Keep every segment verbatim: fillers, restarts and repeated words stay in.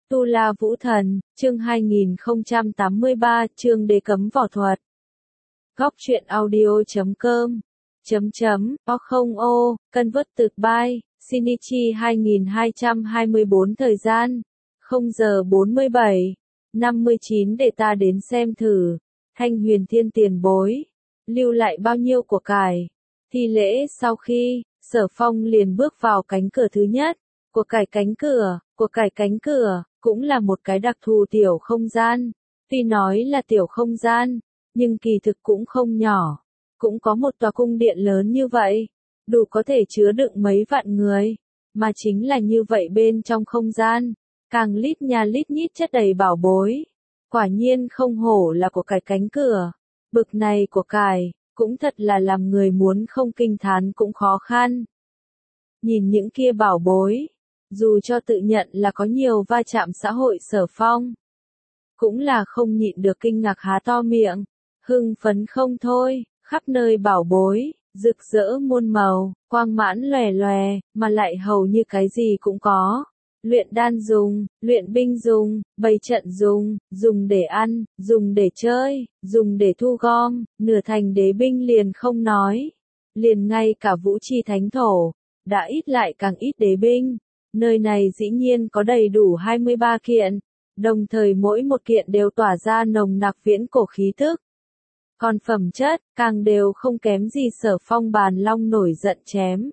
Tu La Vũ Thần, chương hai nghìn không trăm tám mươi ba, chương đế cấm võ thuật. Góc truyện audio chấm com chấm chấm o không ô Converted by Shinichi hai nghìn hai trăm hai mươi bốn. Thời gian không giờ bốn mươi bảy năm mươi chín. Để ta đến xem thử Thanh Huyền Thiên tiền bối lưu lại bao nhiêu của cải. Thi lễ sau khi Sở Phong liền bước vào cánh cửa thứ nhất. Của cải cánh cửa, của cải cánh cửa cũng là một cái đặc thù tiểu không gian. Tuy nói là tiểu không gian, nhưng kỳ thực cũng không nhỏ. Cũng có một tòa cung điện lớn như vậy, đủ có thể chứa đựng mấy vạn người. Mà chính là như vậy bên trong không gian, càng lít nha lít nhít chất đầy bảo bối. Quả nhiên không hổ là của cải cánh cửa. Bực này của cải, cũng thật là làm người muốn không kinh thán cũng khó khăn. Nhìn những kia bảo bối, dù cho tự nhận là có nhiều va chạm xã hội, Sở Phong cũng là không nhịn được kinh ngạc há to miệng, hưng phấn không thôi. Khắp nơi bảo bối, rực rỡ muôn màu, quang mãn lòe lòe, mà lại hầu như cái gì cũng có. Luyện đan dùng, luyện binh dùng, bày trận dùng, dùng để ăn, dùng để chơi, dùng để thu gom, nửa thành đế binh liền không nói. Liền ngay cả vũ chi thánh thổ, đã ít lại càng ít đế binh. Nơi này dĩ nhiên có đầy đủ hai mươi ba kiện, đồng thời mỗi một kiện đều tỏa ra nồng nặc viễn cổ khí tức. Còn phẩm chất, càng đều không kém gì Sở Phong bàn long nổi giận chém.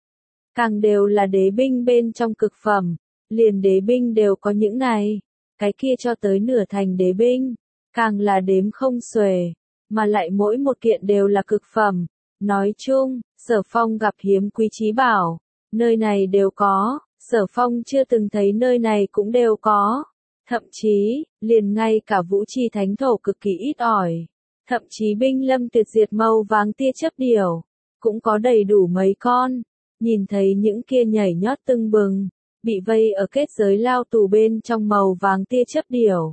Càng đều là đế binh bên trong cực phẩm, liền đế binh đều có những này, cái kia cho tới nửa thành đế binh, càng là đếm không xuể, mà lại mỗi một kiện đều là cực phẩm. Nói chung, Sở Phong gặp hiếm quý chí bảo, nơi này đều có. Sở Phong chưa từng thấy nơi này cũng đều có. Thậm chí, liền ngay cả vũ chi thánh thổ cực kỳ ít ỏi. Thậm chí binh lâm tuyệt diệt màu vàng tia chớp điểu, cũng có đầy đủ mấy con. Nhìn thấy những kia nhảy nhót tưng bừng, bị vây ở kết giới lao tù bên trong màu vàng tia chớp điểu.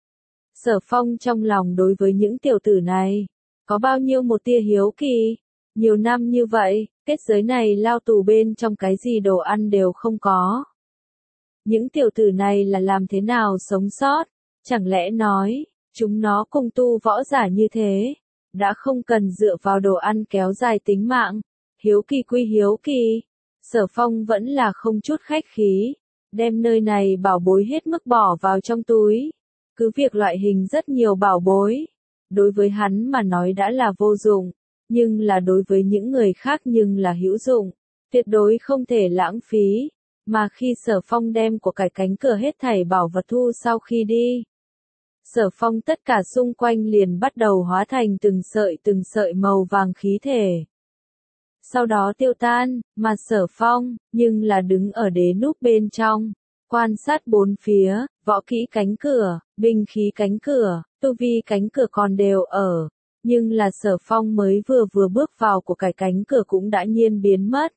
Sở Phong trong lòng đối với những tiểu tử này, có bao nhiêu một tia hiếu kỳ. Nhiều năm như vậy, kết giới này lao tù bên trong cái gì đồ ăn đều không có. Những tiểu tử này là làm thế nào sống sót? Chẳng lẽ nói, chúng nó cùng tu võ giả như thế, đã không cần dựa vào đồ ăn kéo dài tính mạng. Hiếu kỳ quy hiếu kỳ, Sở Phong vẫn là không chút khách khí, đem nơi này bảo bối hết mức bỏ vào trong túi. Cứ việc loại hình rất nhiều bảo bối, đối với hắn mà nói đã là vô dụng, nhưng là đối với những người khác nhưng là hữu dụng, tuyệt đối không thể lãng phí. Mà khi Sở Phong đem của cải cánh cửa hết thảy bảo vật thu sau khi đi, Sở Phong tất cả xung quanh liền bắt đầu hóa thành từng sợi từng sợi màu vàng khí thể. Sau đó tiêu tan, mà Sở Phong, nhưng là đứng ở đế núp bên trong, quan sát bốn phía, võ kỹ cánh cửa, binh khí cánh cửa, tu vi cánh cửa còn đều ở. Nhưng là Sở Phong mới vừa vừa bước vào của cải cánh cửa cũng đã nhiên biến mất.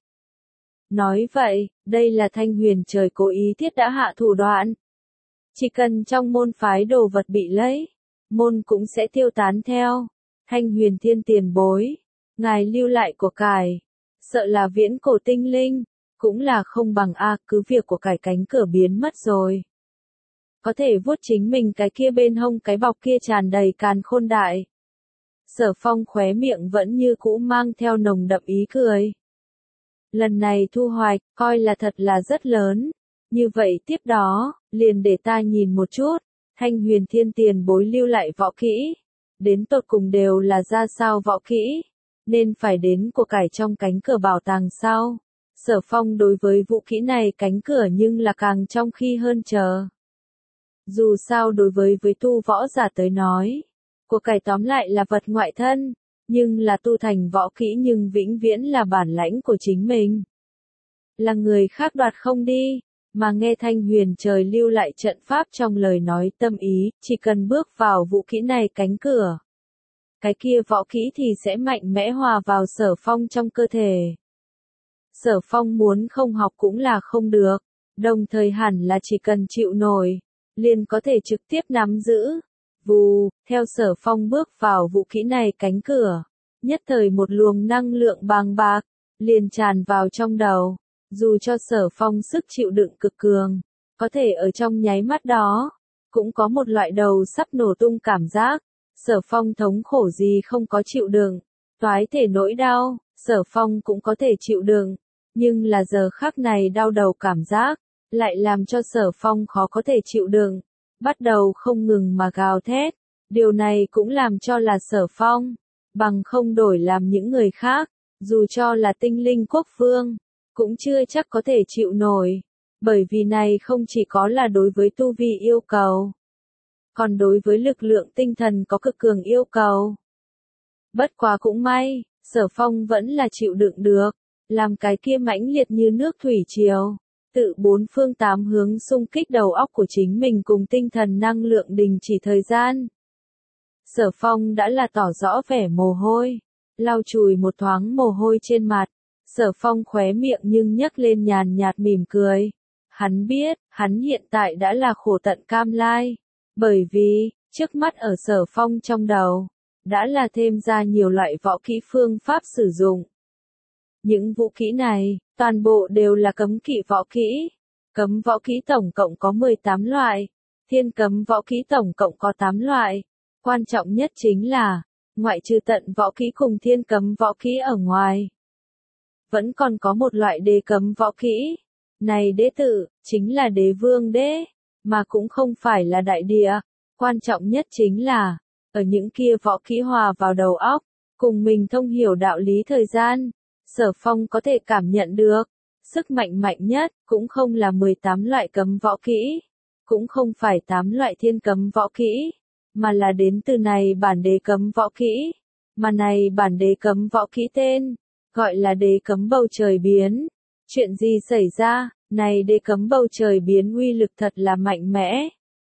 Nói vậy, đây là Thanh Huyền trời cố ý thiết đã hạ thủ đoạn. Chỉ cần trong môn phái đồ vật bị lấy, môn cũng sẽ tiêu tán theo. Thanh Huyền Thiên tiền bối, ngài lưu lại của cải, sợ là viễn cổ tinh linh, cũng là không bằng a, cứ việc của cải cánh cửa biến mất rồi. Có thể vuốt chính mình cái kia bên hông cái bọc kia tràn đầy càn khôn đại. Sở Phong khóe miệng vẫn như cũ mang theo nồng đậm ý cười. Lần này thu hoạch, coi là thật là rất lớn. Như vậy tiếp đó, liền để ta nhìn một chút, Thanh Huyền Thiên tiền bối lưu lại võ kỹ. Đến tột cùng đều là ra sao võ kỹ, nên phải đến của cải trong cánh cửa bảo tàng sau. Sở Phong đối với vũ kỹ này cánh cửa nhưng là càng trong khi hơn chờ. Dù sao đối với với tu võ giả tới nói, của cải tóm lại là vật ngoại thân, nhưng là tu thành võ kỹ nhưng vĩnh viễn là bản lãnh của chính mình. Là người khác đoạt không đi, mà nghe Thanh Huyền trời lưu lại trận pháp trong lời nói tâm ý, chỉ cần bước vào vũ kỹ này cánh cửa, cái kia võ kỹ thì sẽ mạnh mẽ hòa vào Sở Phong trong cơ thể. Sở Phong muốn không học cũng là không được, đồng thời hẳn là chỉ cần chịu nổi, liền có thể trực tiếp nắm giữ. Vù, theo Sở Phong bước vào vũ kỹ này cánh cửa, nhất thời một luồng năng lượng bàng bạc, liền tràn vào trong đầu. Dù cho Sở Phong sức chịu đựng cực cường, có thể ở trong nháy mắt đó, cũng có một loại đầu sắp nổ tung cảm giác. Sở Phong thống khổ gì không có chịu đựng, toái thể nỗi đau, Sở Phong cũng có thể chịu đựng, nhưng là giờ khắc này đau đầu cảm giác, lại làm cho Sở Phong khó có thể chịu đựng, bắt đầu không ngừng mà gào thét. Điều này cũng làm cho là Sở Phong, bằng không đổi làm những người khác, dù cho là tinh linh quốc vương, cũng chưa chắc có thể chịu nổi, bởi vì này không chỉ có là đối với tu vi yêu cầu, còn đối với lực lượng tinh thần có cực cường yêu cầu. Bất quá cũng may, Sở Phong vẫn là chịu đựng được, làm cái kia mãnh liệt như nước thủy triều, tự bốn phương tám hướng xung kích đầu óc của chính mình cùng tinh thần năng lượng đình chỉ thời gian. Sở Phong đã là tỏ rõ vẻ mồ hôi, lau chùi một thoáng mồ hôi trên mặt, Sở Phong khóe miệng nhưng nhấc lên nhàn nhạt mỉm cười. Hắn biết, hắn hiện tại đã là khổ tận cam lai, bởi vì, trước mắt ở Sở Phong trong đầu, đã là thêm ra nhiều loại võ kỹ phương pháp sử dụng. Những vũ kỹ này, toàn bộ đều là cấm kỵ võ kỹ. Cấm võ kỹ tổng cộng có mười tám loại, thiên cấm võ kỹ tổng cộng có tám loại. Quan trọng nhất chính là, ngoại trừ tận võ kỹ cùng thiên cấm võ kỹ ở ngoài, vẫn còn có một loại đế cấm võ kỹ. Này đế tự, chính là đế vương đế, mà cũng không phải là đại địa. Quan trọng nhất chính là, ở những kia võ kỹ hòa vào đầu óc, cùng mình thông hiểu đạo lý thời gian, Sở Phong có thể cảm nhận được, sức mạnh mạnh nhất, cũng không là mười tám loại cấm võ kỹ, cũng không phải tám loại thiên cấm võ kỹ, mà là đến từ này bản đế cấm võ kỹ, mà này bản đế cấm võ kỹ tên, gọi là đế cấm bầu trời biến. Chuyện gì xảy ra, này đế cấm bầu trời biến uy lực thật là mạnh mẽ.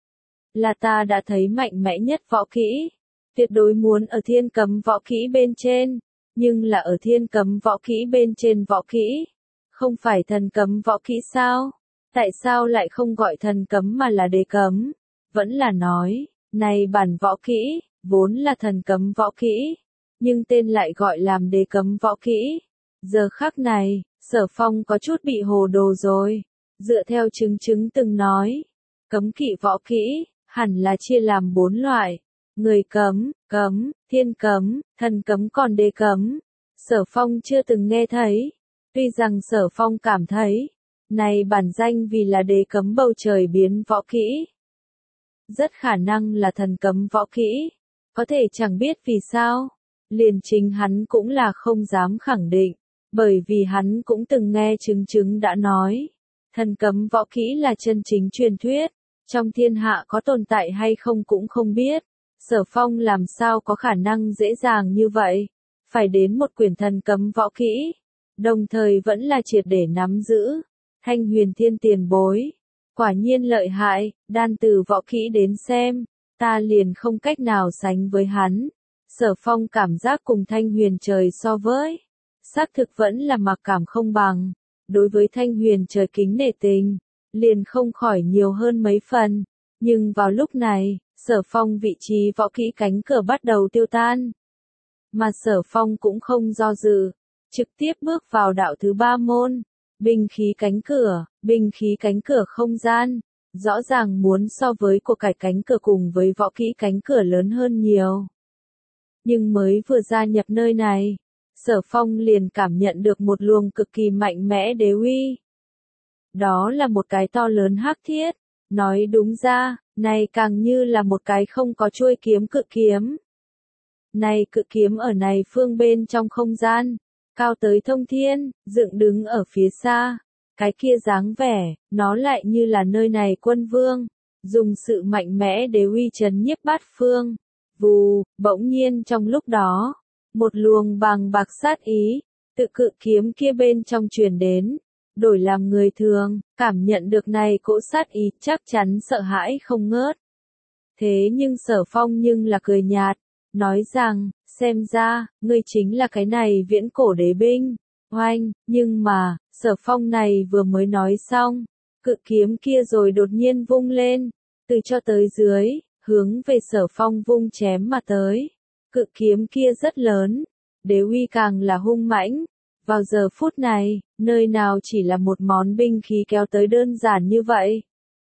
Là ta đã thấy mạnh mẽ nhất võ kỹ, tuyệt đối muốn ở thiên cấm võ kỹ bên trên, nhưng là ở thiên cấm võ kỹ bên trên võ kỹ, không phải thần cấm võ kỹ sao? Tại sao lại không gọi thần cấm mà là đế cấm? Vẫn là nói, này bản võ kỹ, vốn là thần cấm võ kỹ, nhưng tên lại gọi làm đế cấm võ kỹ. Giờ khắc này, Sở Phong có chút bị hồ đồ rồi. Dựa theo chứng chứng từng nói, cấm kỵ võ kỹ, hẳn là chia làm bốn loại. Người cấm, cấm, thiên cấm, thần cấm còn đế cấm. Sở Phong chưa từng nghe thấy. Tuy rằng Sở Phong cảm thấy, này bản danh vì là đế cấm bầu trời biến võ kỹ, rất khả năng là thần cấm võ kỹ. Có thể chẳng biết vì sao, liền chính hắn cũng là không dám khẳng định. Bởi vì hắn cũng từng nghe chứng chứng đã nói, thần cấm võ kỹ là chân chính truyền thuyết, trong thiên hạ có tồn tại hay không cũng không biết. Sở Phong làm sao có khả năng dễ dàng như vậy, phải đến một quyển thần cấm võ kỹ, đồng thời vẫn là triệt để nắm giữ. Thanh Huyền Thiên tiền bối, quả nhiên lợi hại, đan từ võ kỹ đến xem, ta liền không cách nào sánh với hắn. Sở Phong cảm giác cùng Thanh Huyền trời so với, xác thực vẫn là mặc cảm không bằng, đối với Thanh Huyền trời kính nể tình, liền không khỏi nhiều hơn mấy phần, nhưng vào lúc này, Sở Phong vị trí võ kỹ cánh cửa bắt đầu tiêu tan. Mà Sở Phong cũng không do dự, trực tiếp bước vào đạo thứ ba môn, binh khí cánh cửa, binh khí cánh cửa không gian, rõ ràng muốn so với của cải cánh cửa cùng với võ kỹ cánh cửa lớn hơn nhiều. Nhưng mới vừa gia nhập nơi này, Sở Phong liền cảm nhận được một luồng cực kỳ mạnh mẽ đế uy. Đó là một cái to lớn hắc thiết, nói đúng ra, này càng như là một cái không có chuôi kiếm cự kiếm. Này cự kiếm ở này phương bên trong không gian, cao tới thông thiên, dựng đứng ở phía xa, cái kia dáng vẻ, nó lại như là nơi này quân vương, dùng sự mạnh mẽ đế uy trấn nhiếp bát phương. Vù, bỗng nhiên trong lúc đó, một luồng bàng bạc sát ý, tự cự kiếm kia bên trong truyền đến, đổi làm người thường, cảm nhận được này cỗ sát ý chắc chắn sợ hãi không ngớt. Thế nhưng Sở Phong nhưng là cười nhạt, nói rằng, xem ra, ngươi chính là cái này viễn cổ đế binh, oanh, nhưng mà, Sở Phong này vừa mới nói xong, cự kiếm kia rồi đột nhiên vung lên, từ cho tới dưới, hướng về Sở Phong vung chém mà tới. Cự kiếm kia rất lớn, đế uy càng là hung mãnh. Vào giờ phút này, nơi nào chỉ là một món binh khí kéo tới đơn giản như vậy.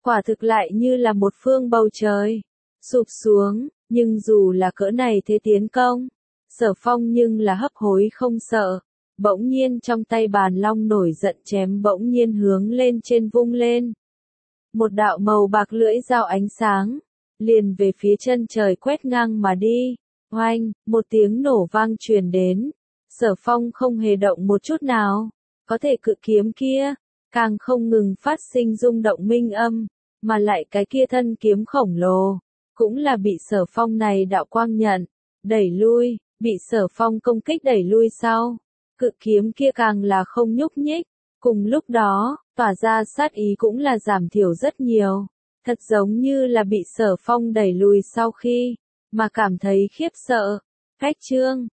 quả thực lại như là một phương bầu trời, sụp xuống, nhưng dù là cỡ này thế tiến công, Sở Phong nhưng là hấp hối không sợ, bỗng nhiên trong tay bàn long nổi giận chém bỗng nhiên hướng lên trên vung lên. Một đạo màu bạc lưỡi dao ánh sáng, liền về phía chân trời quét ngang mà đi, oanh, một tiếng nổ vang truyền đến, Sở Phong không hề động một chút nào, có thể cự kiếm kia, càng không ngừng phát sinh rung động minh âm, mà lại cái kia thân kiếm khổng lồ, cũng là bị Sở Phong này đạo quang nhận, đẩy lui, bị Sở Phong công kích đẩy lui sau, cự kiếm kia càng là không nhúc nhích, cùng lúc đó, tỏa ra sát ý cũng là giảm thiểu rất nhiều, thật giống như là bị Sở Phong đẩy lùi sau khi, mà cảm thấy khiếp sợ, cách chương.